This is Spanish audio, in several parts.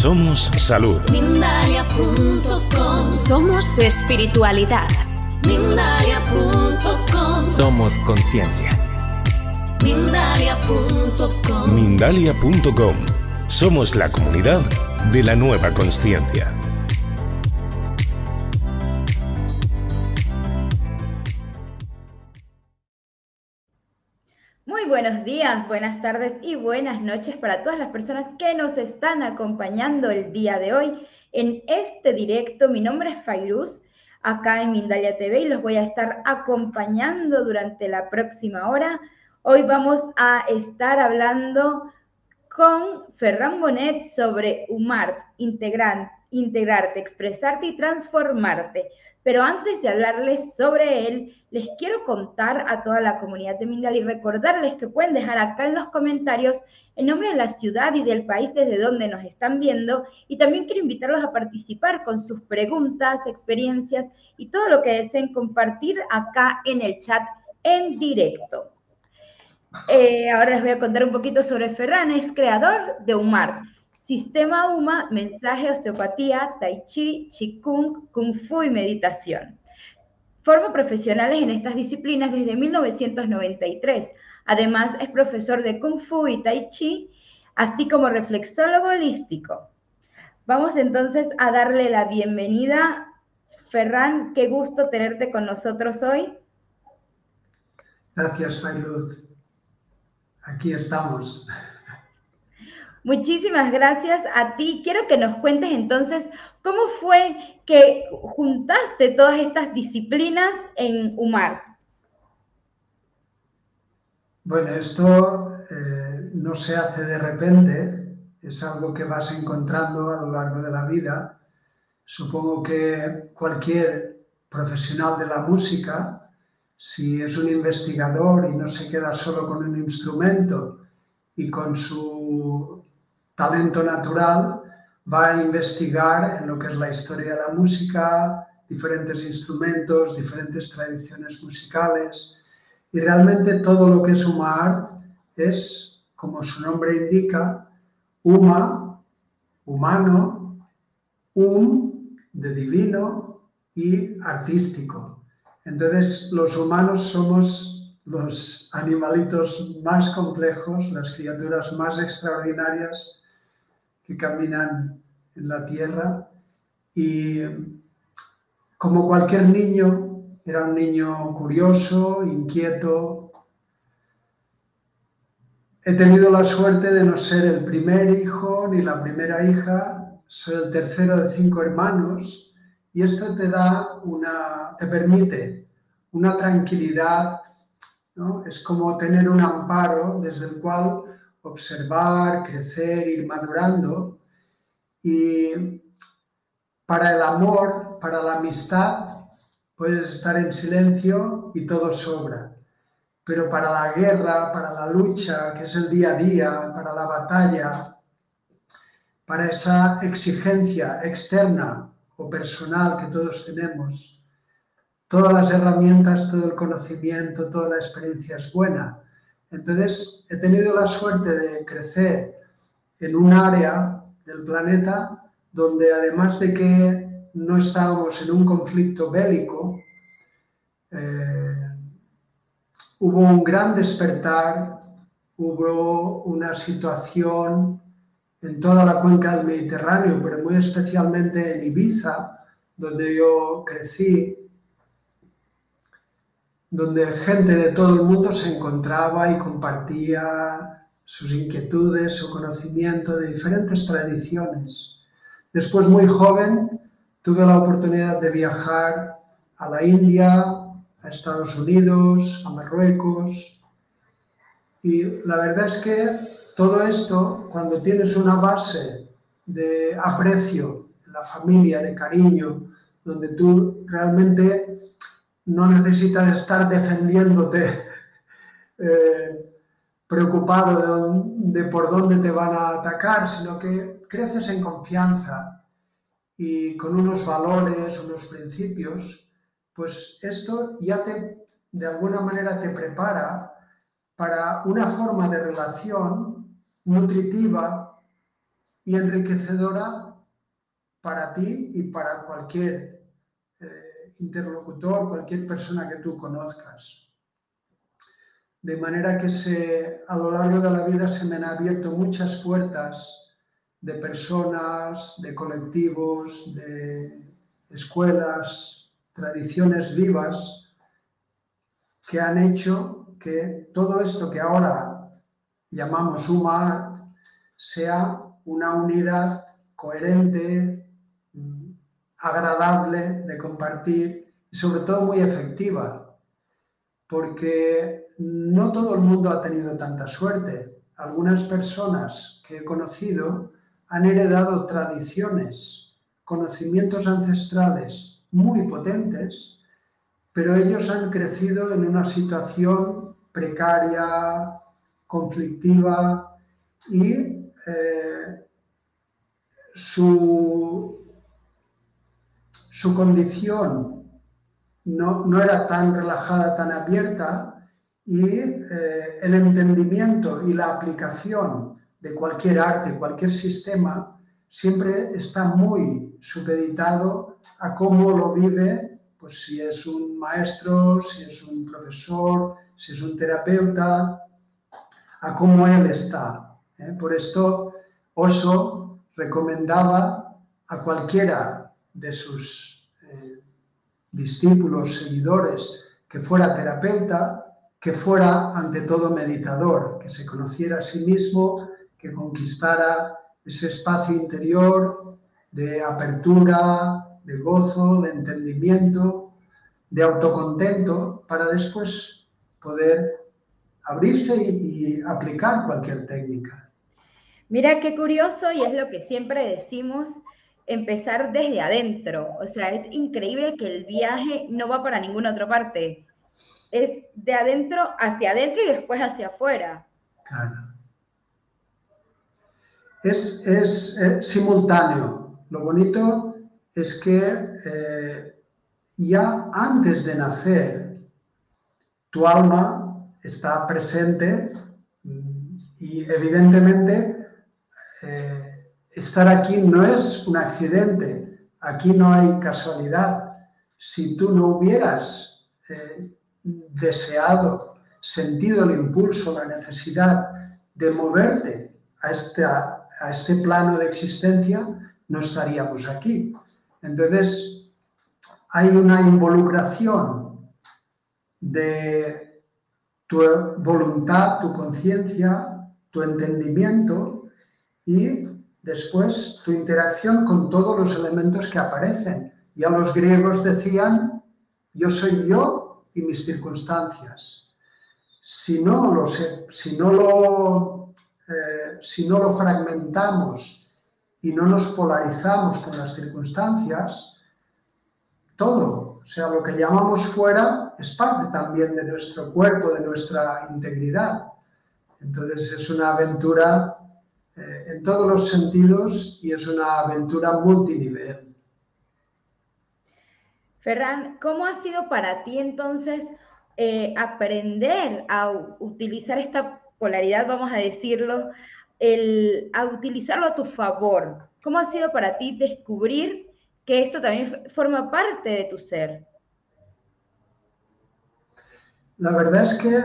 Somos salud. Mindalia.com. Somos espiritualidad. Mindalia.com. Somos conciencia. Mindalia.com. Mindalia.com. Somos la comunidad de la nueva consciencia. Muy buenos días, buenas tardes y buenas noches para todas las personas que nos están acompañando el día de hoy en este directo. Mi nombre es Fairuz, acá en Mindalia TV, y los voy a estar acompañando durante la próxima hora. Hoy vamos a estar hablando con Ferran Bonet sobre UMART, integrarte, expresarte y transformarte. Pero antes de hablarles sobre él, les quiero contar a toda la comunidad de Mindalia y recordarles que pueden dejar acá en los comentarios el nombre de la ciudad y del país desde donde nos están viendo, y también quiero invitarlos a participar con sus preguntas, experiencias y todo lo que deseen compartir acá en el chat en directo. Ahora les voy a contar un poquito sobre Ferran. Es creador de UMART, Sistema UMA, Mensaje, Osteopatía, Tai Chi, Qigong, Kung Fu y Meditación. Forma profesionales en estas disciplinas desde 1993. Además, es profesor de Kung Fu y Tai Chi, así como reflexólogo holístico. Vamos entonces a darle la bienvenida. Ferran, qué gusto tenerte con nosotros hoy. Gracias, Fairuz. Aquí estamos. Muchísimas gracias a ti. Quiero que nos cuentes entonces cómo fue que juntaste todas estas disciplinas en UMART. Bueno, esto no se hace de repente, es algo que vas encontrando a lo largo de la vida. Supongo que cualquier profesional de la música, si es un investigador y no se queda solo con un instrumento y con su talento natural, va a investigar en lo que es la historia de la música, diferentes instrumentos, diferentes tradiciones musicales, y realmente todo lo que es UMART es, como su nombre indica, UMA, humano, de divino y artístico. Entonces, los humanos somos los animalitos más complejos, las criaturas más extraordinarias que caminan en la tierra, y como cualquier niño, era un niño curioso, inquieto. He tenido la suerte de no ser el primer hijo ni la primera hija, soy el tercero de 5 hermanos, y esto te permite una tranquilidad, ¿no? Es como tener un amparo desde el cual observar, crecer, ir madurando. Y para el amor, para la amistad, puedes estar en silencio y todo sobra. Pero para la guerra, para la lucha, que es el día a día, para la batalla, para esa exigencia externa o personal que todos tenemos, todas las herramientas, todo el conocimiento, toda la experiencia es buena. Entonces, he tenido la suerte de crecer en un área del planeta donde, además de que no estábamos en un conflicto bélico, hubo un gran despertar, hubo una situación en toda la cuenca del Mediterráneo, pero muy especialmente en Ibiza, donde yo crecí, donde gente de todo el mundo se encontraba y compartía sus inquietudes, su conocimiento de diferentes tradiciones. Después, muy joven, tuve la oportunidad de viajar a la India, a Estados Unidos, a Marruecos, y la verdad es que todo esto, cuando tienes una base de aprecio en la familia, de cariño, donde tú realmente no necesitas estar defendiéndote, preocupado de por dónde te van a atacar, sino que creces en confianza y con unos valores, unos principios, pues esto ya de alguna manera te prepara para una forma de relación nutritiva y enriquecedora para ti y para cualquier interlocutor, cualquier persona que tú conozcas. De manera que a lo largo de la vida se me han abierto muchas puertas de personas, de colectivos, de escuelas, tradiciones vivas que han hecho que todo esto que ahora llamamos UmaArt sea una unidad coherente, agradable de compartir y sobre todo muy efectiva, porque no todo el mundo ha tenido tanta suerte. Algunas personas que he conocido han heredado tradiciones, conocimientos ancestrales muy potentes, pero ellos han crecido en una situación precaria, conflictiva y su condición no era tan relajada, tan abierta, y el entendimiento y la aplicación de cualquier arte, cualquier sistema, siempre está muy supeditado a cómo lo vive, pues si es un maestro, si es un profesor, si es un terapeuta, a cómo él está. Por esto, Osho recomendaba a cualquiera de sus discípulos, seguidores, que fuera terapeuta, que fuera ante todo meditador, que se conociera a sí mismo, que conquistara ese espacio interior de apertura, de gozo, de entendimiento, de autocontento, para después poder abrirse y aplicar cualquier técnica. Mira qué curioso, y es lo que siempre decimos, empezar desde adentro. O sea, es increíble que el viaje no va para ninguna otra parte. Es de adentro y después hacia afuera. Claro. Es simultáneo. Lo bonito es que ya antes de nacer, tu alma está presente y evidentemente estar aquí no es un accidente, aquí no hay casualidad. Si tú no hubieras deseado, sentido el impulso, la necesidad de moverte a este plano de existencia, no estaríamos aquí. Entonces, hay una involucración de tu voluntad, tu conciencia, tu entendimiento y después tu interacción con todos los elementos que aparecen. Ya los griegos decían, yo soy yo y mis circunstancias. Si no lo fragmentamos y no nos polarizamos con las circunstancias, todo, o sea, lo que llamamos fuera, es parte también de nuestro cuerpo, de nuestra integridad. Entonces es una aventura en todos los sentidos y es una aventura multinivel. Ferran, ¿cómo ha sido para ti entonces aprender a utilizar esta polaridad, vamos a decirlo, a utilizarlo a tu favor? ¿Cómo ha sido para ti descubrir que esto también forma parte de tu ser? La verdad es que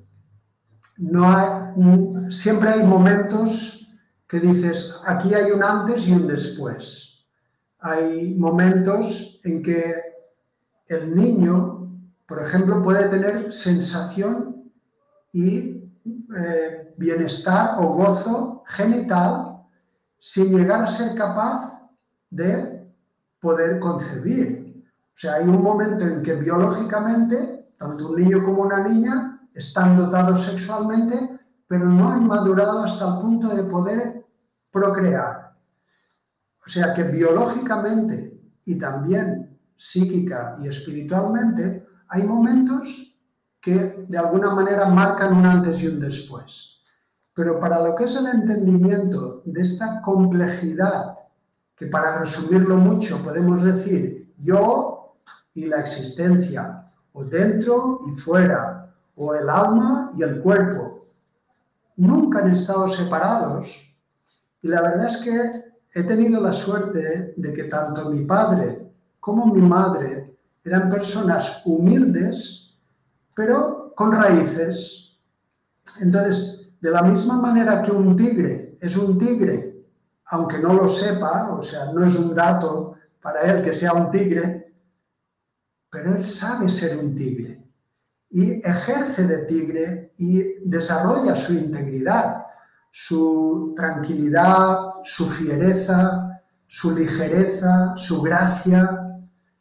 siempre hay momentos que dices, aquí hay un antes y un después. Hay momentos en que el niño, por ejemplo, puede tener sensación y bienestar o gozo genital sin llegar a ser capaz de poder concebir. O sea, hay un momento en que biológicamente, tanto un niño como una niña están dotados sexualmente, pero no han madurado hasta el punto de poder procrear. O sea que biológicamente y también psíquica y espiritualmente hay momentos que de alguna manera marcan un antes y un después. Pero para lo que es el entendimiento de esta complejidad, que para resumirlo mucho podemos decir yo y la existencia, o dentro y fuera, o el alma y el cuerpo, nunca han estado separados Y la verdad es que he tenido la suerte de que tanto mi padre como mi madre eran personas humildes, pero con raíces. Entonces, de la misma manera que un tigre es un tigre, aunque no lo sepa, o sea, no es un dato para él que sea un tigre, pero él sabe ser un tigre y ejerce de tigre y desarrolla su integridad, su tranquilidad, su fiereza, su ligereza, su gracia.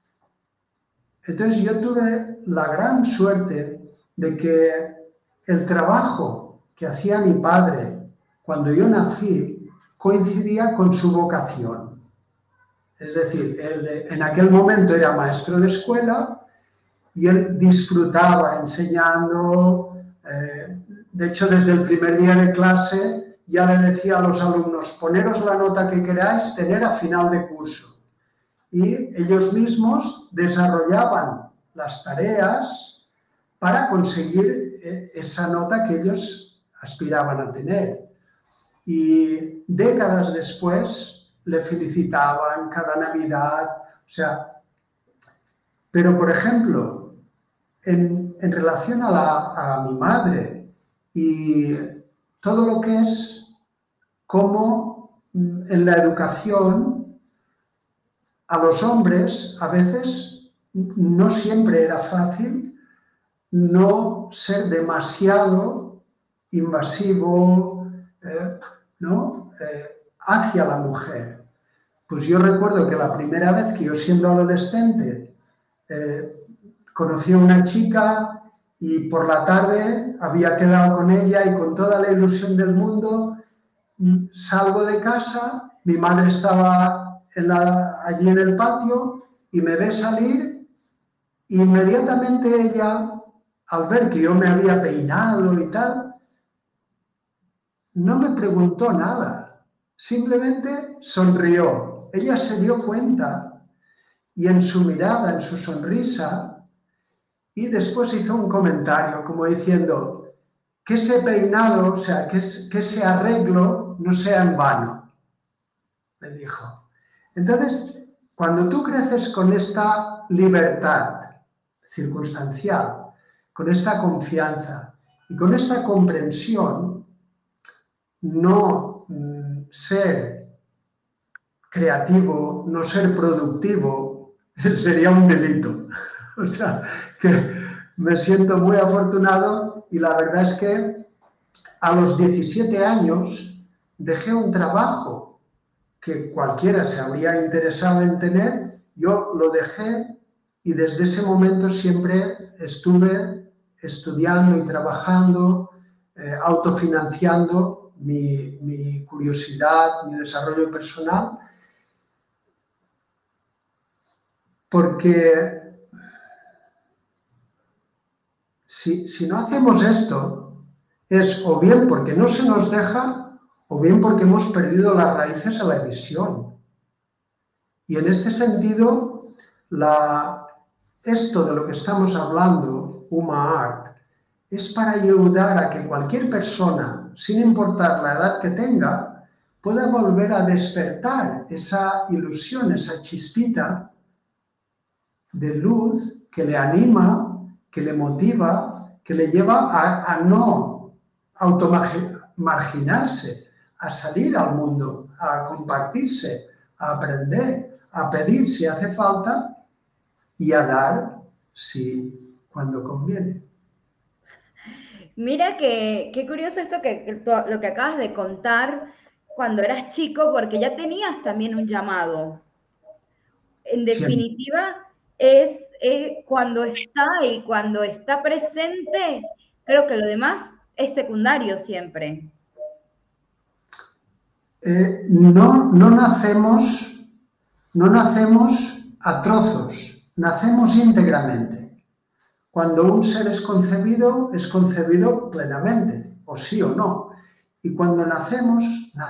Entonces yo tuve la gran suerte de que el trabajo que hacía mi padre cuando yo nací coincidía con su vocación. Es decir, él en aquel momento era maestro de escuela y él disfrutaba enseñando. De hecho, desde el primer día de clase ya le decía a los alumnos, poneros la nota que queráis tener a final de curso. Y ellos mismos desarrollaban las tareas para conseguir esa nota que ellos aspiraban a tener. Y décadas después le felicitaban cada Navidad, o sea, pero por ejemplo, en relación a mi madre y todo lo que es como en la educación a los hombres a veces no siempre era fácil no ser demasiado invasivo, ¿no? Hacia la mujer. Pues yo recuerdo que la primera vez que yo siendo adolescente conocí a una chica y por la tarde había quedado con ella y con toda la ilusión del mundo salgo de casa, mi madre estaba allí en el patio y me ve salir y inmediatamente ella, al ver que yo me había peinado y tal, no me preguntó nada, simplemente sonrió. Ella se dio cuenta y en su mirada, en su sonrisa, y después hizo un comentario como diciendo que ese peinado, o sea, que ese arreglo no sea en vano, me dijo. Entonces, cuando tú creces con esta libertad circunstancial, con esta confianza y con esta comprensión, no ser creativo, no ser productivo, sería un delito. O sea, que me siento muy afortunado y la verdad es que a los 17 años dejé un trabajo que cualquiera se habría interesado en tener, yo lo dejé y desde ese momento siempre estuve estudiando y trabajando, autofinanciando mi curiosidad, mi desarrollo personal, porque si no hacemos esto, es o bien porque no se nos deja, o bien porque hemos perdido las raíces a la visión. Y en este sentido, esto de lo que estamos hablando, Uma Art, es para ayudar a que cualquier persona, sin importar la edad que tenga, pueda volver a despertar esa ilusión, esa chispita de luz que le anima, que le motiva, que le lleva a no automarginarse, a salir al mundo, a compartirse, a aprender, a pedir si hace falta y a dar cuando conviene. Mira qué curioso esto lo que acabas de contar cuando eras chico, porque ya tenías también un llamado. En definitiva, es cuando está y cuando está presente, creo que lo demás es secundario siempre. No nacemos a trozos, nacemos íntegramente. Cuando un ser es concebido plenamente, o sí o no. Y cuando nacemos.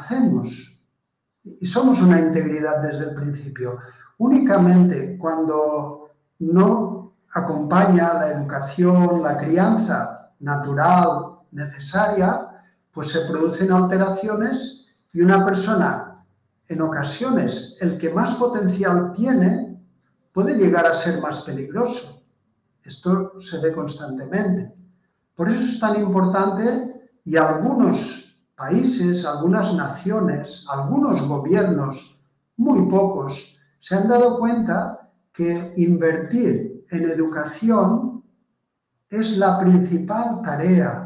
Y somos una integridad desde el principio. Únicamente cuando no acompaña la educación, la crianza natural, necesaria, pues se producen alteraciones Y una persona, en ocasiones, el que más potencial tiene, puede llegar a ser más peligroso. Esto se ve constantemente. Por eso es tan importante, y algunos países, algunas naciones, algunos gobiernos, muy pocos, se han dado cuenta que invertir en educación es la principal tarea.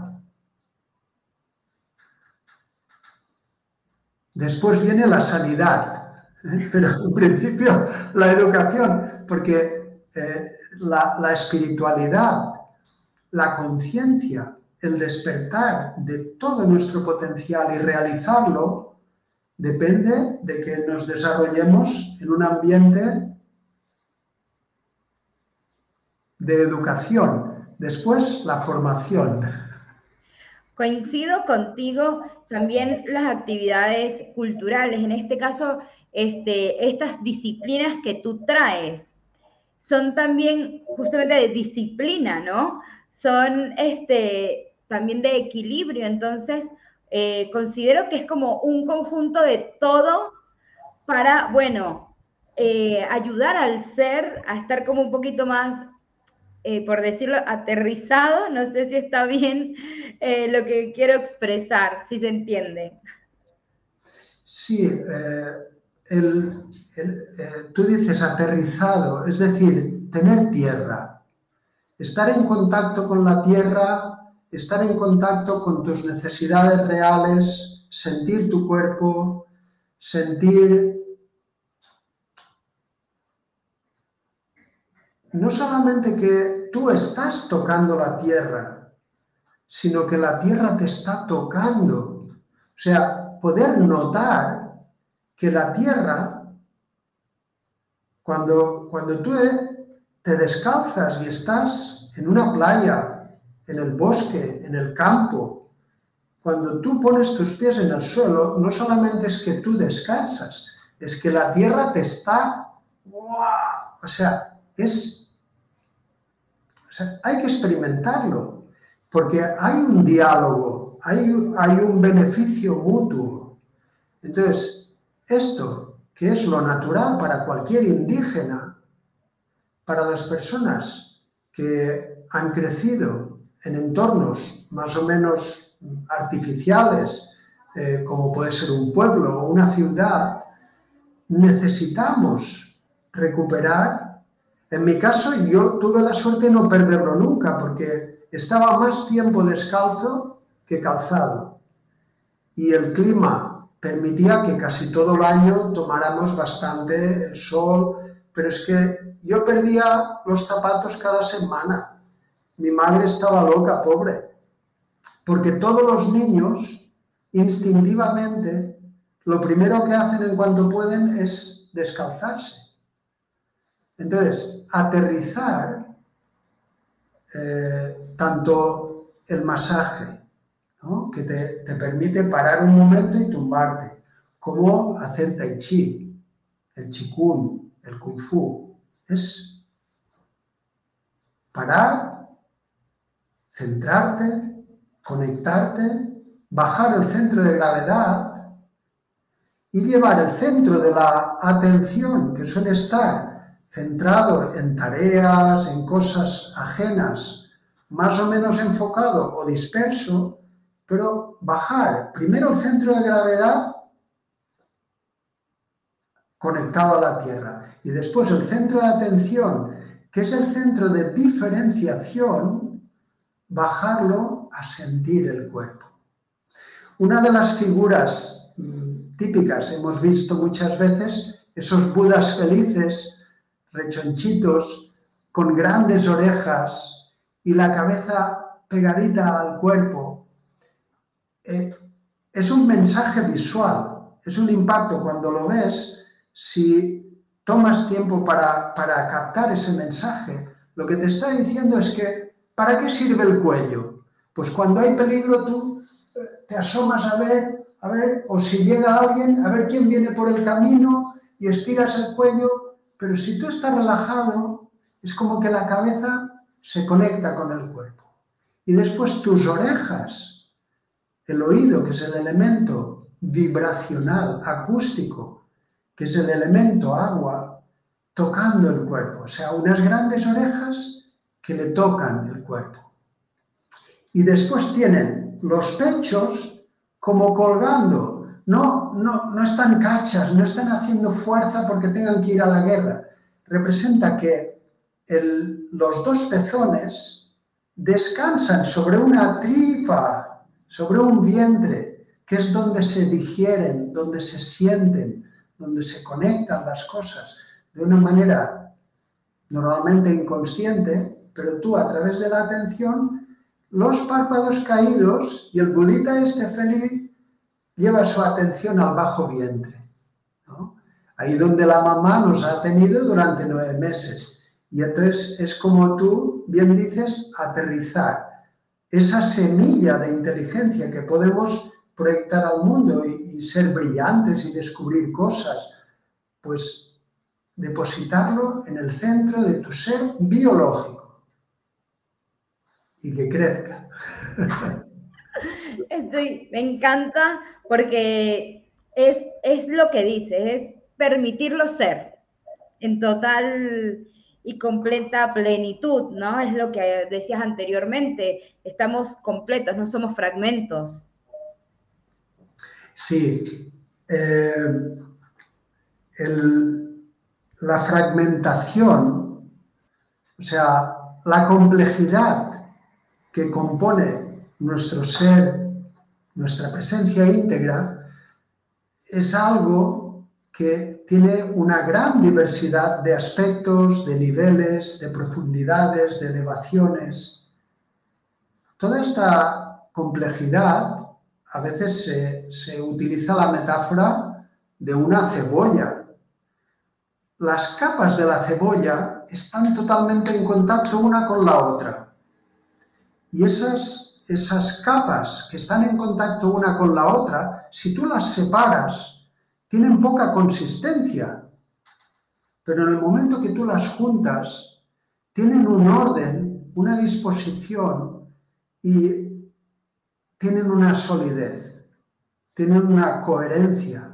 Después viene la sanidad, pero en principio la educación, porque la espiritualidad, la conciencia, el despertar de todo nuestro potencial y realizarlo, depende de que nos desarrollemos en un ambiente de educación. Después, la formación. Coincido contigo, también las actividades culturales, en este caso, estas disciplinas que tú traes, son también justamente de disciplina, ¿no? Son también de equilibrio, entonces considero que es como un conjunto de todo para, bueno, ayudar al ser a estar como un poquito más, por decirlo, aterrizado, no sé si está bien lo que quiero expresar, si se entiende. Sí, tú dices aterrizado, es decir, tener tierra, estar en contacto con la tierra, estar en contacto con tus necesidades reales, sentir tu cuerpo, sentir no solamente que tú estás tocando la tierra, sino que la tierra te está tocando. O sea, poder notar que la tierra, cuando tú te descalzas y estás en una playa, en el bosque, en el campo, cuando tú pones tus pies en el suelo, no solamente es que tú descansas, es que la tierra te está... ¡Wow! O sea, hay que experimentarlo, porque hay un diálogo, hay un beneficio mutuo. Entonces, esto, que es lo natural para cualquier indígena, para las personas que han crecido en entornos más o menos artificiales, como puede ser un pueblo o una ciudad, necesitamos recuperar. En mi caso, yo tuve la suerte de no perderlo nunca, porque estaba más tiempo descalzo que calzado. Y el clima permitía que casi todo el año tomáramos bastante el sol, pero es que yo perdía los zapatos cada semana. Mi madre estaba loca, pobre, porque todos los niños, instintivamente, lo primero que hacen en cuanto pueden es descalzarse. Entonces, aterrizar tanto el masaje, ¿no?, que te permite parar un momento y tumbarte, como hacer tai chi, el qigong, el kung fu. Es parar, centrarte, conectarte, bajar el centro de gravedad y llevar el centro de la atención, que suele estar centrado en tareas, en cosas ajenas, más o menos enfocado o disperso, pero bajar primero el centro de gravedad conectado a la Tierra y después el centro de atención, que es el centro de diferenciación, bajarlo a sentir el cuerpo. Una de las figuras típicas, hemos visto muchas veces esos budas felices, rechonchitos, con grandes orejas y la cabeza pegadita al cuerpo. Es un mensaje visual, es un impacto cuando lo ves. Si tomas tiempo para captar ese mensaje, lo que te está diciendo es que ¿para qué sirve el cuello? Pues cuando hay peligro tú te asomas a ver, o si llega alguien, a ver quién viene por el camino y estiras el cuello. Pero si tú estás relajado, es como que la cabeza se conecta con el cuerpo. Y después tus orejas, el oído, que es el elemento vibracional, acústico, que es el elemento agua, tocando el cuerpo. O sea, unas grandes orejas que le tocan el cuerpo. Y después tienen los pechos como colgando. No están cachas, no están haciendo fuerza porque tengan que ir a la guerra. Representa que los dos pezones descansan sobre una tripa, sobre un vientre, que es donde se digieren, donde se sienten, donde se conectan las cosas de una manera normalmente inconsciente, pero tú a través de la atención, los párpados caídos y el budita este feliz lleva su atención al bajo vientre, ¿no? Ahí donde la mamá nos ha tenido durante 9 meses. Y entonces es como tú bien dices, aterrizar esa semilla de inteligencia que podemos proyectar al mundo y ser brillantes y descubrir cosas, pues depositarlo en el centro de tu ser biológico y que crezca. Me encanta porque es lo que dice, es permitirlo ser en total y completa plenitud, ¿no? Es lo que decías anteriormente, estamos completos, no somos fragmentos. Sí, la fragmentación, o sea, la complejidad que compone nuestro ser, nuestra presencia íntegra, es algo que tiene una gran diversidad de aspectos, de niveles, de profundidades, de elevaciones. Toda esta complejidad, a veces se utiliza la metáfora de una cebolla. Las capas de la cebolla están totalmente en contacto una con la otra. Y esas capas que están en contacto una con la otra, si tú las separas, tienen poca consistencia. Pero en el momento que tú las juntas, tienen un orden, una disposición y tienen una solidez, tienen una coherencia.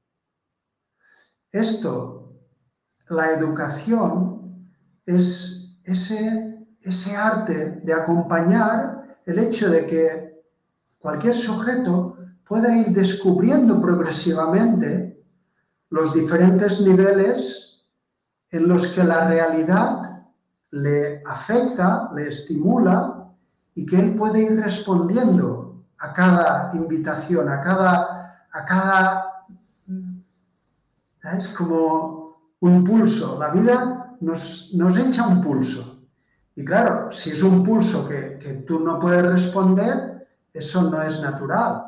Esto, la educación, es ese arte de acompañar el hecho de que cualquier sujeto pueda ir descubriendo progresivamente los diferentes niveles en los que la realidad le afecta, le estimula y que él puede ir respondiendo a cada invitación, a cada es como un pulso. La vida nos echa un pulso. Y claro, si es un pulso que tú no puedes responder, eso no es natural.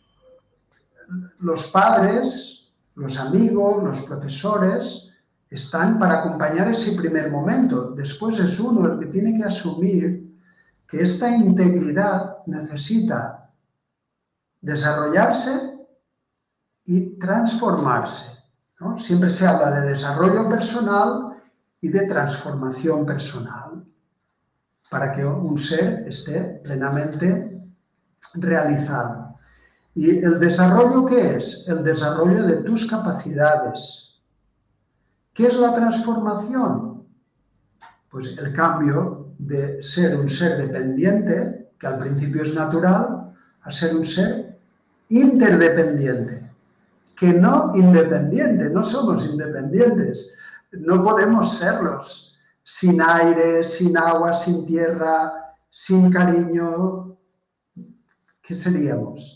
Los padres, los amigos, los profesores están para acompañar ese primer momento. Después es uno el que tiene que asumir que esta integridad necesita desarrollarse y transformarse, ¿no? Siempre se habla de desarrollo personal y de transformación personal para que un ser esté plenamente realizado. ¿Y el desarrollo qué es? El desarrollo de tus capacidades. ¿Qué es la transformación? Pues el cambio de ser un ser dependiente, que al principio es natural, a ser un ser interdependiente, que no independiente, no somos independientes, no podemos serlos, sin aire, sin agua, sin tierra, sin cariño. ¿Qué seríamos?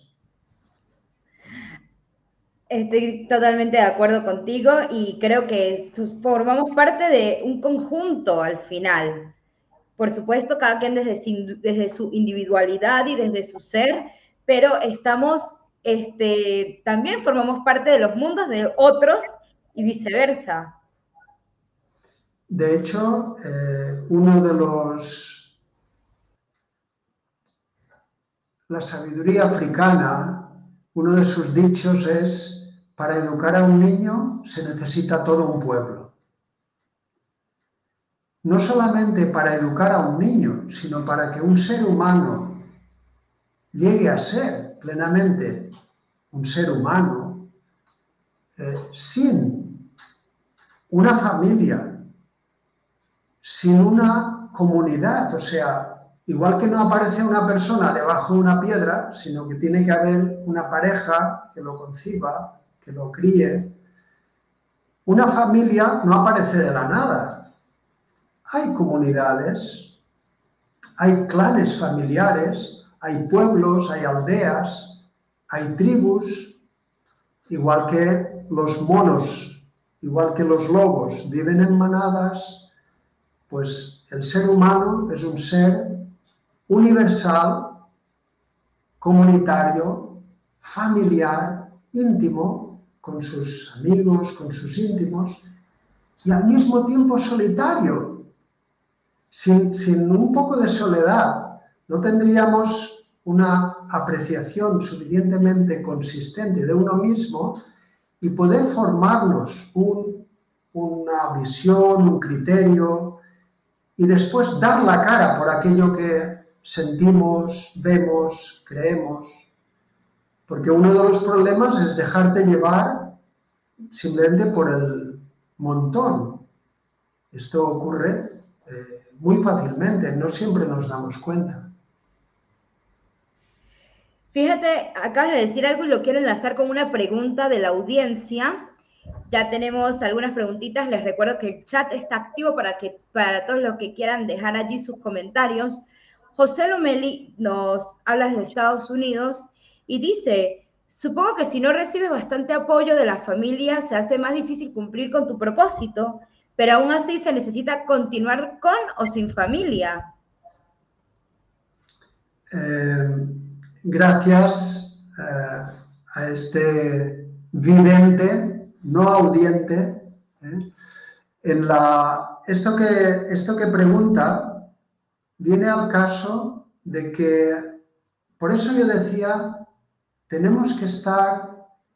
Estoy totalmente de acuerdo contigo y creo que formamos parte de un conjunto al final. Por supuesto, cada quien desde su individualidad y desde su ser, pero también formamos parte de los mundos de otros y viceversa. De hecho, la sabiduría africana, uno de sus dichos es: para educar a un niño se necesita todo un pueblo. No solamente para educar a un niño, sino para que un ser humano llegue a ser plenamente un ser humano, sin una familia, sin una comunidad. O sea, igual que no aparece una persona debajo de una piedra, sino que tiene que haber una pareja que lo conciba, que lo críe. Una familia no aparece de la nada. Hay comunidades, hay clanes familiares, hay pueblos, hay aldeas, hay tribus, igual que los monos, igual que los lobos viven en manadas, pues el ser humano es un ser universal, comunitario, familiar, íntimo, con sus amigos, con sus íntimos, y al mismo tiempo solitario. Sin un poco de soledad no tendríamos una apreciación suficientemente consistente de uno mismo y poder formarnos una visión, un criterio, y después dar la cara por aquello que sentimos, vemos, creemos. Porque uno de los problemas es dejarte llevar simplemente por el montón. Esto ocurre muy fácilmente, no siempre nos damos cuenta. Fíjate, acabas de decir algo y lo quiero enlazar con una pregunta de la audiencia. Ya tenemos algunas preguntitas. Les recuerdo que el chat está activo para todos los que quieran dejar allí sus comentarios. José Lomeli nos habla desde Estados Unidos y dice: supongo que si no recibes bastante apoyo de la familia, se hace más difícil cumplir con tu propósito, pero aún así se necesita continuar con o sin familia. Gracias a este vidente, no audiente. Esto que pregunta viene al caso de que, por eso yo decía, tenemos que estar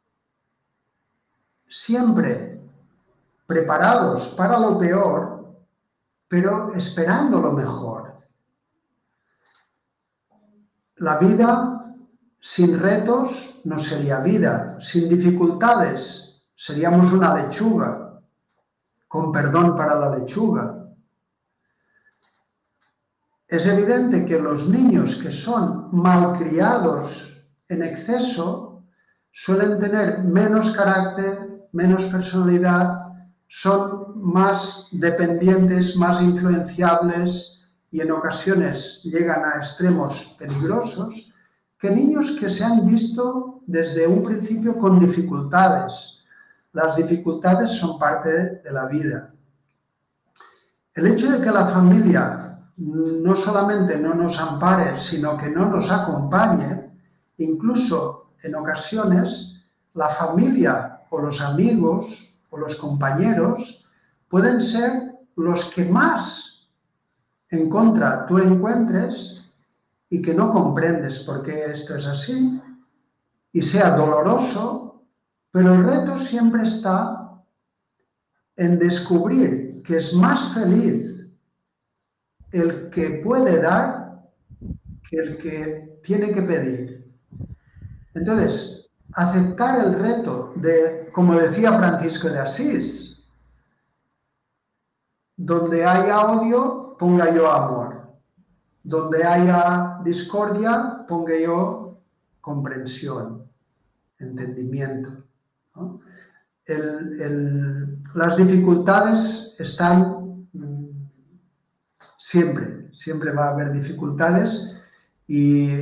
siempre preparados para lo peor, pero esperando lo mejor. La vida sin retos no sería vida, sin dificultades seríamos una lechuga, con perdón para la lechuga. Es evidente que los niños que son malcriados en exceso suelen tener menos carácter, menos personalidad, son más dependientes, más influenciables y en ocasiones llegan a extremos peligrosos que niños que se han visto desde un principio con dificultades. Las dificultades son parte de la vida. El hecho de que la familia no solamente no nos ampare, sino que no nos acompañe, incluso en ocasiones la familia o los amigos o los compañeros pueden ser los que más en contra tú encuentres y que no comprendes por qué esto es así y sea doloroso, pero el reto siempre está en descubrir que es más feliz el que puede dar que el que tiene que pedir. Entonces, aceptar el reto de, como decía Francisco de Asís, donde haya odio, ponga yo amor. Donde haya discordia, ponga yo comprensión, entendimiento, ¿no? Las dificultades están siempre va a haber dificultades y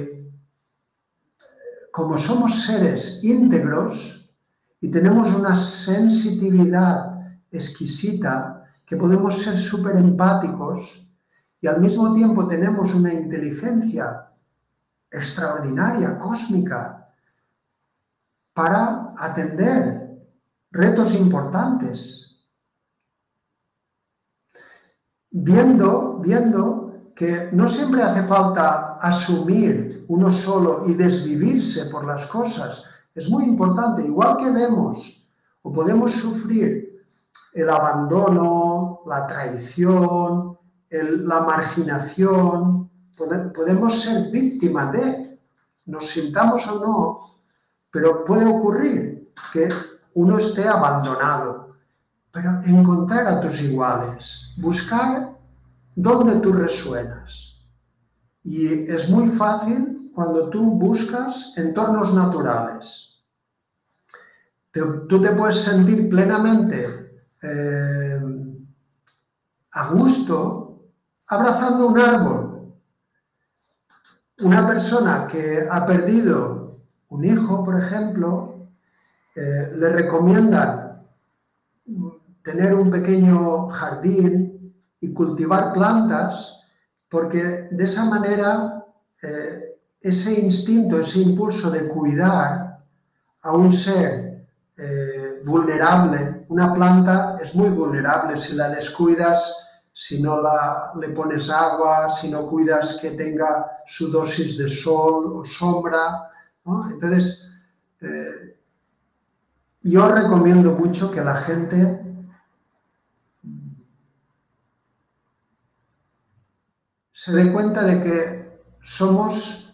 como somos seres íntegros y tenemos una sensitividad exquisita, que podemos ser súper empáticos y al mismo tiempo tenemos una inteligencia extraordinaria, cósmica, para atender retos importantes. Viendo que no siempre hace falta asumir uno solo y desvivirse por las cosas. Es muy importante, igual que vemos o podemos sufrir el abandono, la traición, la marginación, podemos ser víctimas de, nos sintamos o no, pero puede ocurrir que uno esté abandonado. Pero encontrar a tus iguales, buscar dónde tú resuenas. Y es muy fácil cuando tú buscas entornos naturales. Tú te puedes sentir plenamente a gusto abrazando un árbol. Una persona que ha perdido un hijo, por ejemplo, le recomiendan tener un pequeño jardín y cultivar plantas, porque de esa manera ese instinto, ese impulso de cuidar a un ser vulnerable, una planta es muy vulnerable si la descuidas, si no le pones agua, si no cuidas que tenga su dosis de sol o sombra, ¿no? Entonces, yo recomiendo mucho que la gente se dé cuenta de que somos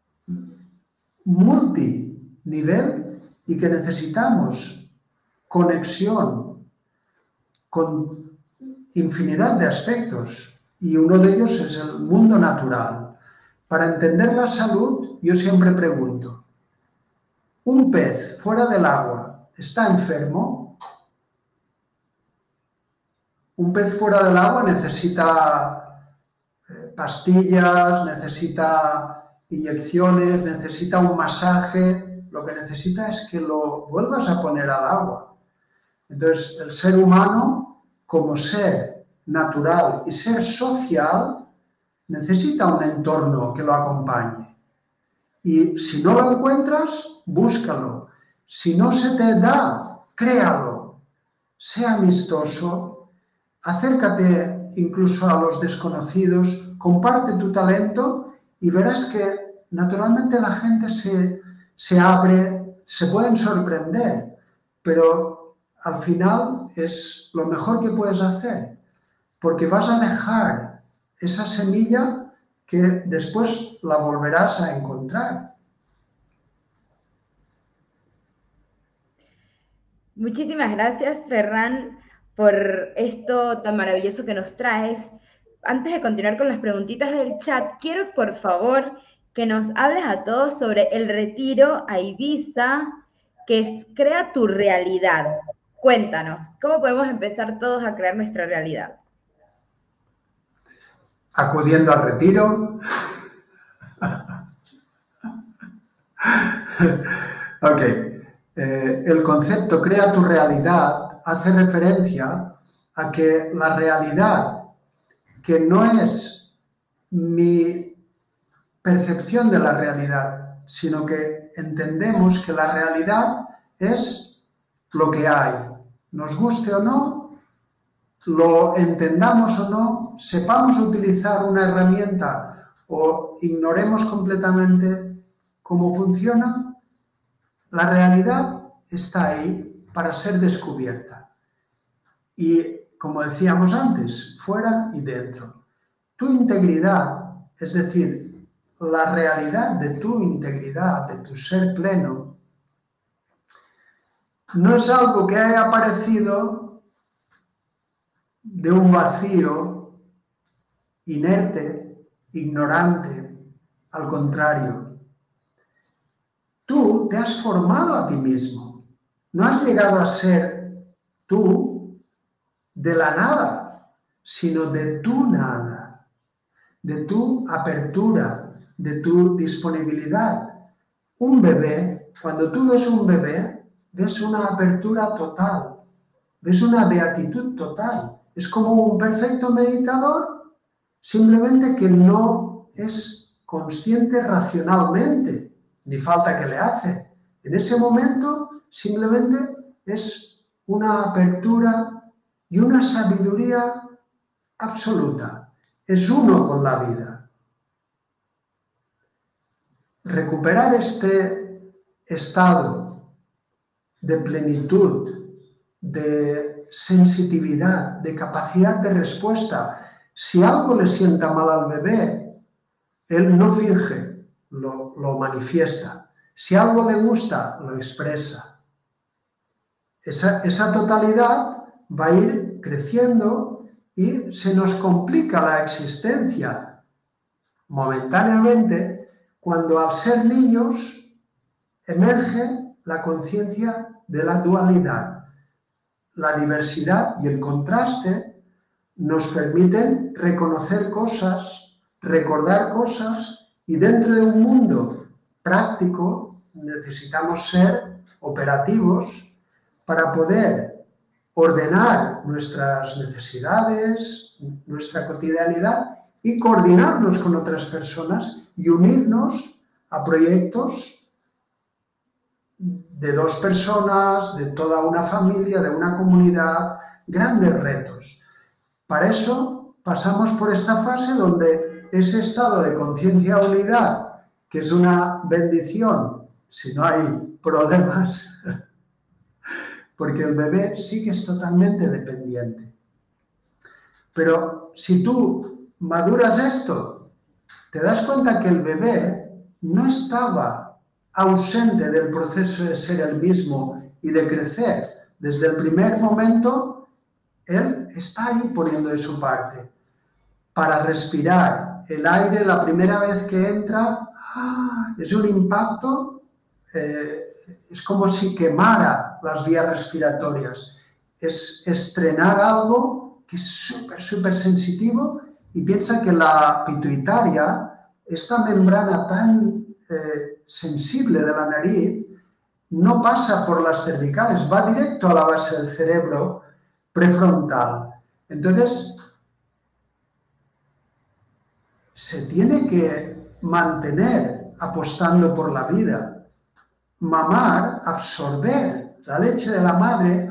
multinivel y que necesitamos conexión con infinidad de aspectos, y uno de ellos es el mundo natural. Para entender la salud, yo siempre pregunto, ¿un pez fuera del agua está enfermo? Un pez fuera del agua necesita pastillas, necesita inyecciones, necesita un masaje, lo que necesita es que lo vuelvas a poner al agua. Entonces, el ser humano, como ser natural y ser social, necesita un entorno que lo acompañe. Y si no lo encuentras, búscalo. Si no se te da, créalo. Sea amistoso, acércate incluso a los desconocidos, comparte tu talento y verás que naturalmente la gente se abre, se pueden sorprender, pero al final es lo mejor que puedes hacer, porque vas a dejar esa semilla que después la volverás a encontrar. Muchísimas gracias, Ferran, por esto tan maravilloso que nos traes. Antes de continuar con las preguntitas del chat, quiero por favor que nos hables a todos sobre el retiro a Ibiza, que es Crea tu realidad. Cuéntanos, ¿cómo podemos empezar todos a crear nuestra realidad? Acudiendo al retiro. Ok. El concepto Crea tu realidad hace referencia a que la realidad, que no es mi percepción de la realidad, sino que entendemos que la realidad es lo que hay. Nos guste o no, lo entendamos o no, sepamos utilizar una herramienta o ignoremos completamente cómo funciona, la realidad está ahí para ser descubierta. Y, como decíamos antes, fuera y dentro. Tu integridad, es decir, la realidad de tu integridad, de tu ser pleno, no es algo que haya aparecido de un vacío inerte, ignorante, al contrario. Tú te has formado a ti mismo. No has llegado a ser tú de la nada, sino de tu nada, de tu apertura, de tu disponibilidad. Un bebé, cuando tú ves un bebé, ves una apertura total, ves una beatitud total. Es como un perfecto meditador, simplemente que no es consciente racionalmente, ni falta que le hace. En ese momento simplemente es una apertura y una sabiduría absoluta. Es uno con la vida. Recuperar este estado de plenitud, de sensitividad, de capacidad de respuesta. Si algo le sienta mal al bebé, él no finge, lo manifiesta. Si algo le gusta, lo expresa. Esa totalidad va a ir creciendo y se nos complica la existencia momentáneamente cuando al ser niños emerge la conciencia de la dualidad. La diversidad y el contraste nos permiten reconocer cosas, recordar cosas, y dentro de un mundo práctico necesitamos ser operativos para poder ordenar nuestras necesidades, nuestra cotidianidad y coordinarnos con otras personas y unirnos a proyectos de 2 personas, de toda una familia, de una comunidad, grandes retos. Para eso pasamos por esta fase donde ese estado de conciencia unidad, que es una bendición si no hay problemas, porque el bebé sí que es totalmente dependiente. Pero si tú maduras esto, te das cuenta que el bebé no estaba ausente del proceso de ser el mismo y de crecer. Desde el primer momento, él está ahí poniendo de su parte. Para respirar el aire, la primera vez que entra, es un impacto, es como si quemara las vías respiratorias. Es estrenar algo que es súper sensitivo, y piensa que la pituitaria, esta membrana tan sensible de la nariz, no pasa por las cervicales, va directo a la base del cerebro prefrontal. Entonces, se tiene que mantener apostando por la vida, mamar, absorber la leche de la madre,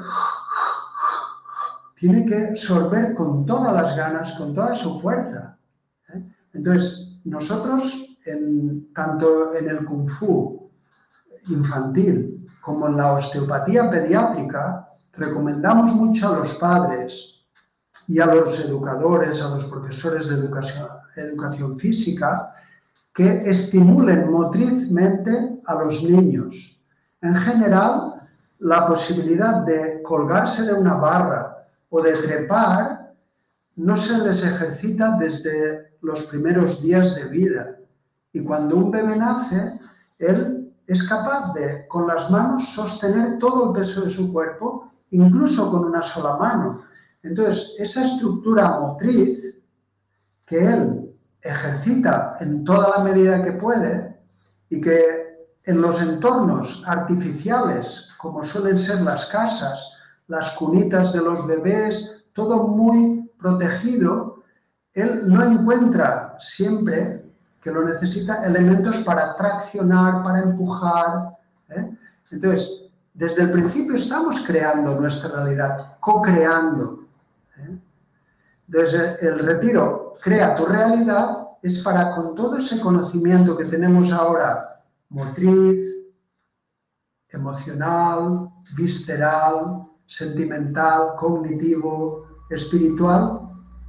tiene que absorber con todas las ganas, con toda su fuerza. Entonces, nosotros, tanto en el Kung Fu infantil como en la osteopatía pediátrica, recomendamos mucho a los padres y a los educadores, a los profesores de educación física, que estimulen motrizmente a los niños. En general, la posibilidad de colgarse de una barra o de trepar no se les ejercita desde los primeros días de vida. Y cuando un bebé nace, él es capaz de, con las manos, sostener todo el peso de su cuerpo, incluso con una sola mano. Entonces, esa estructura motriz que él ejercita en toda la medida que puede, y que en los entornos artificiales, como suelen ser las casas, las cunitas de los bebés, todo muy protegido, él no encuentra siempre, que lo necesita, elementos para traccionar, para empujar. Entonces, desde el principio estamos creando nuestra realidad, co-creando. Desde el retiro, crea tu realidad, es para, con todo ese conocimiento que tenemos ahora, motriz, emocional, visceral, sentimental, cognitivo, espiritual,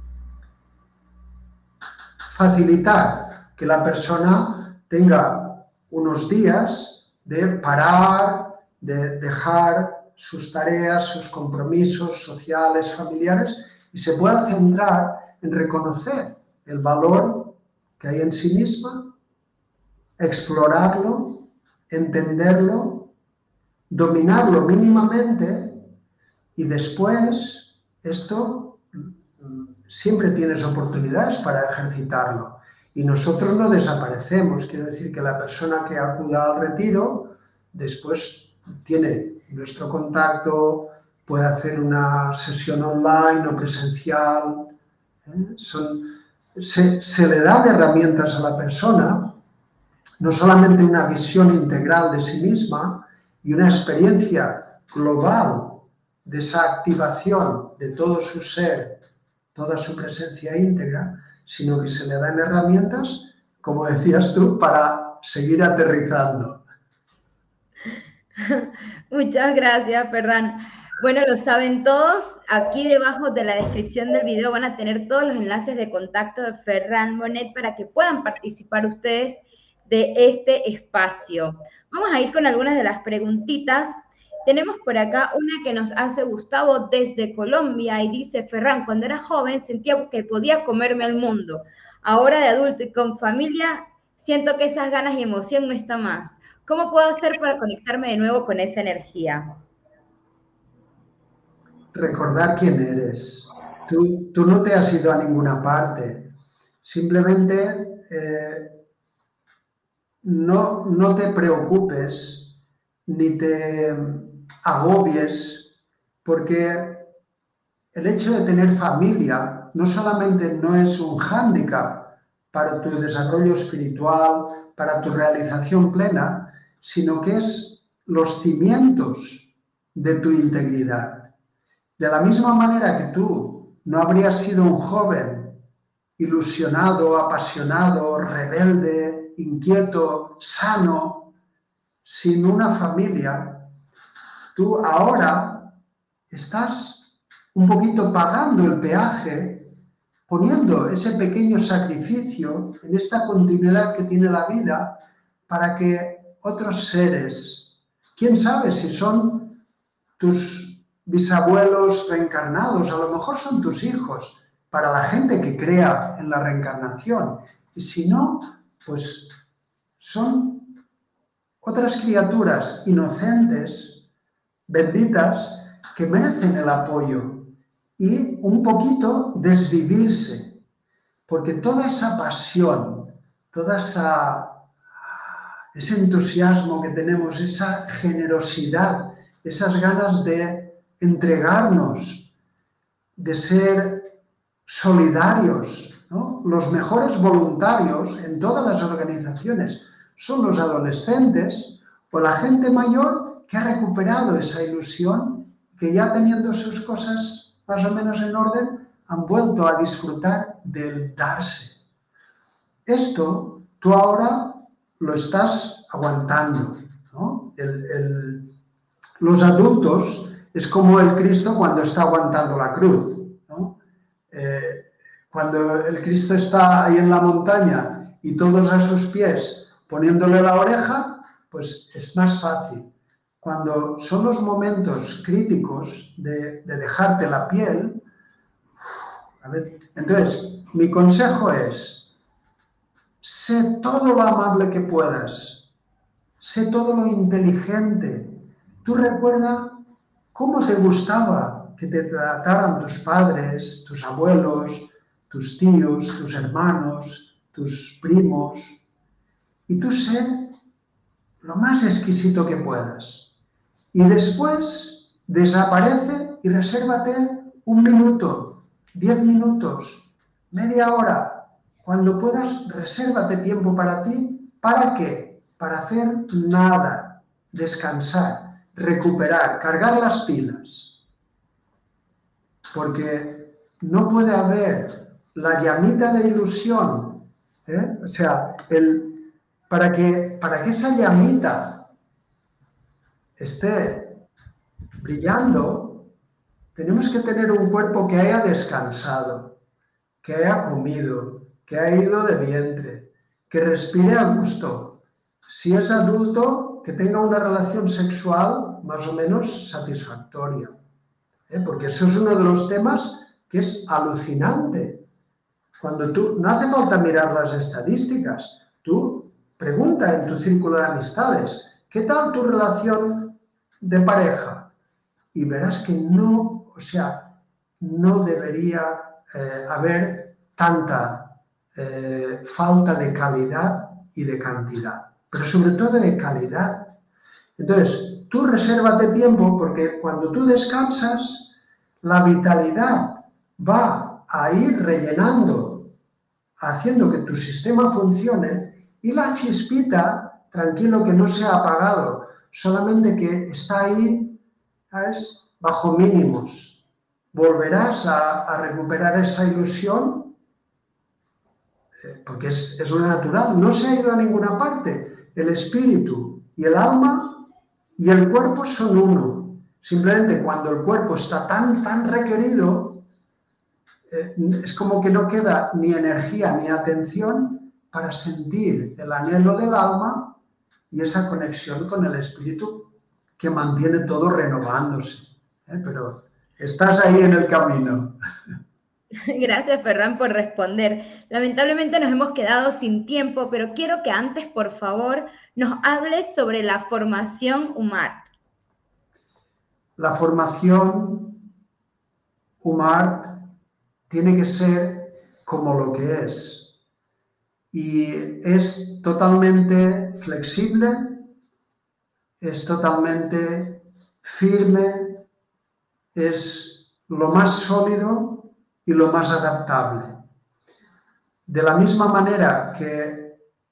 facilitar que la persona tenga unos días de parar, de dejar sus tareas, sus compromisos sociales, familiares, y se pueda centrar en reconocer el valor que hay en sí misma, explorarlo, entenderlo, dominarlo mínimamente, y después esto siempre tienes oportunidades para ejercitarlo. Y nosotros no desaparecemos, quiero decir que la persona que acuda al retiro después tiene nuestro contacto, puede hacer una sesión online o presencial. Se le dan herramientas a la persona, no solamente una visión integral de sí misma y una experiencia global de esa activación de todo su ser, toda su presencia íntegra, sino que se le dan herramientas, como decías tú, para seguir aterrizando. Muchas gracias, Ferran. Bueno, lo saben todos, aquí debajo de la descripción del video van a tener todos los enlaces de contacto de Ferran Bonet para que puedan participar ustedes de este espacio. Vamos a ir con algunas de las preguntitas. Tenemos por acá una que nos hace Gustavo desde Colombia y dice: Ferran, cuando era joven sentía que podía comerme el mundo. Ahora de adulto y con familia siento que esas ganas y emoción no están más. ¿Cómo puedo hacer para conectarme de nuevo con esa energía? Recordar quién eres. Tú no te has ido a ninguna parte. Simplemente no te preocupes ni te agobies, porque el hecho de tener familia no solamente no es un hándicap para tu desarrollo espiritual, para tu realización plena, sino que es los cimientos de tu integridad. De la misma manera que tú no habrías sido un joven ilusionado, apasionado, rebelde, inquieto, sano, sin una familia, tú ahora estás un poquito pagando el peaje, poniendo ese pequeño sacrificio en esta continuidad que tiene la vida para que otros seres, quién sabe si son tus bisabuelos reencarnados, a lo mejor son tus hijos, para la gente que crea en la reencarnación. Y si no, pues son otras criaturas inocentes, benditas, que merecen el apoyo y un poquito desvivirse, porque toda esa pasión, toda ese entusiasmo que tenemos, esa generosidad, esas ganas de entregarnos, de ser solidarios, ¿no? Los mejores voluntarios en todas las organizaciones son los adolescentes o la gente mayor que ha recuperado esa ilusión, que ya teniendo sus cosas más o menos en orden, han vuelto a disfrutar del darse. Esto tú ahora lo estás aguantando, ¿no? Los adultos es como el Cristo cuando está aguantando la cruz, ¿no? Cuando el Cristo está ahí en la montaña y todos a sus pies poniéndole la oreja, pues es más fácil. Cuando son los momentos críticos de dejarte la piel, entonces mi consejo es: sé todo lo amable que puedas, sé todo lo inteligente. Tú recuerda cómo te gustaba que te trataran tus padres, tus abuelos, tus tíos, tus hermanos, tus primos. Y tú sé lo más exquisito que puedas. Y después desaparece y resérvate 1 minuto, 10 minutos, media hora. Cuando puedas, resérvate tiempo para ti. ¿Para qué? Para hacer nada, descansar, recuperar, cargar las pilas. Porque no puede haber la llamita de ilusión, o sea, para que esa llamita esté brillando, tenemos que tener un cuerpo que haya descansado, que haya comido, que haya ido de vientre, que respire a gusto. Si es adulto, que tenga una relación sexual más o menos satisfactoria. Porque eso es uno de los temas que es alucinante. Cuando no hace falta mirar las estadísticas, tú pregunta en tu círculo de amistades, ¿qué tal tu relación de pareja? Y verás que no debería haber tanta falta de calidad y de cantidad, pero sobre todo de calidad. Entonces, tú resérvate tiempo, porque cuando tú descansas, la vitalidad va a ir rellenando, haciendo que tu sistema funcione, y la chispita, tranquilo que no se ha apagado, solamente que está ahí, ¿sabes?, bajo mínimos. Volverás a recuperar esa ilusión, porque es lo natural, no se ha ido a ninguna parte. El espíritu y el alma y el cuerpo son uno. Simplemente cuando el cuerpo está tan requerido, es como que no queda ni energía ni atención para sentir el anhelo del alma y esa conexión con el espíritu que mantiene todo renovándose. Pero estás ahí en el camino. Gracias, Ferran, por responder. Lamentablemente nos hemos quedado sin tiempo, pero quiero que antes, por favor, nos hables sobre la formación UMART. La formación UMART tiene que ser como lo que es. Y es totalmente flexible, es totalmente firme, es lo más sólido y lo más adaptable. De la misma manera que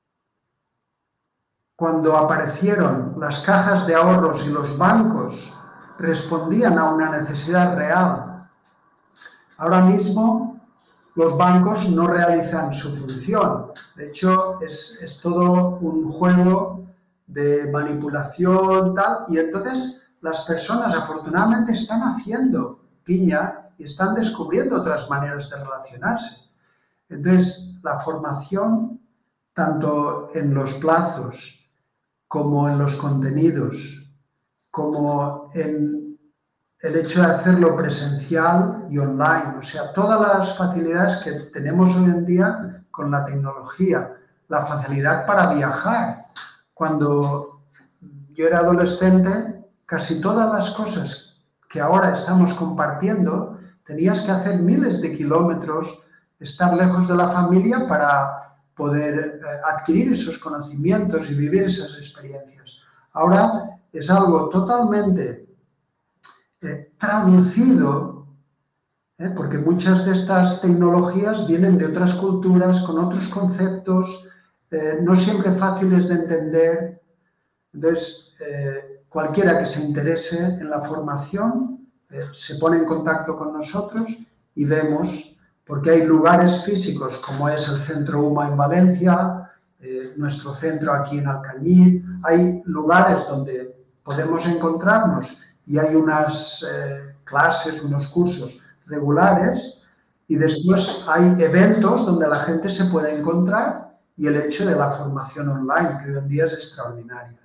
cuando aparecieron las cajas de ahorros y los bancos respondían a una necesidad real, ahora mismo los bancos no realizan su función. De hecho, es todo un juego de manipulación, tal, y entonces las personas afortunadamente están haciendo piña y están descubriendo otras maneras de relacionarse. Entonces, la formación, tanto en los plazos, como en los contenidos, como en el hecho de hacerlo presencial y online, o sea, todas las facilidades que tenemos hoy en día con la tecnología, la facilidad para viajar. Cuando yo era adolescente, casi todas las cosas que ahora estamos compartiendo, tenías que hacer miles de kilómetros, estar lejos de la familia para poder adquirir esos conocimientos y vivir esas experiencias. Ahora es algo totalmente traducido, porque muchas de estas tecnologías vienen de otras culturas, con otros conceptos, no siempre fáciles de entender. Entonces, cualquiera que se interese en la formación se pone en contacto con nosotros y vemos, porque hay lugares físicos como es el Centro UMA en Valencia, nuestro centro aquí en Alcañiz, hay lugares donde podemos encontrarnos y hay unas clases, unos cursos regulares y después hay eventos donde la gente se puede encontrar y el hecho de la formación online, que hoy en día es extraordinaria.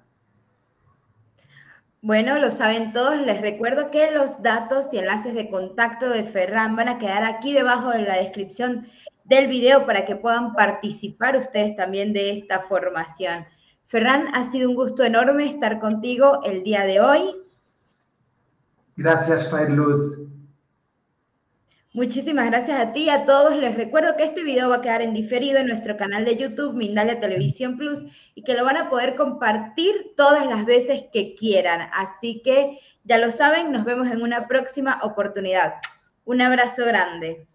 Bueno, lo saben todos. Les recuerdo que los datos y enlaces de contacto de Ferran van a quedar aquí debajo de la descripción del video para que puedan participar ustedes también de esta formación. Ferran, ha sido un gusto enorme estar contigo el día de hoy. Gracias, Fairluz. Muchísimas gracias a ti y a todos. Les recuerdo que este video va a quedar en diferido en nuestro canal de YouTube, Mindalia Televisión Plus, y que lo van a poder compartir todas las veces que quieran. Así que ya lo saben, nos vemos en una próxima oportunidad. Un abrazo grande.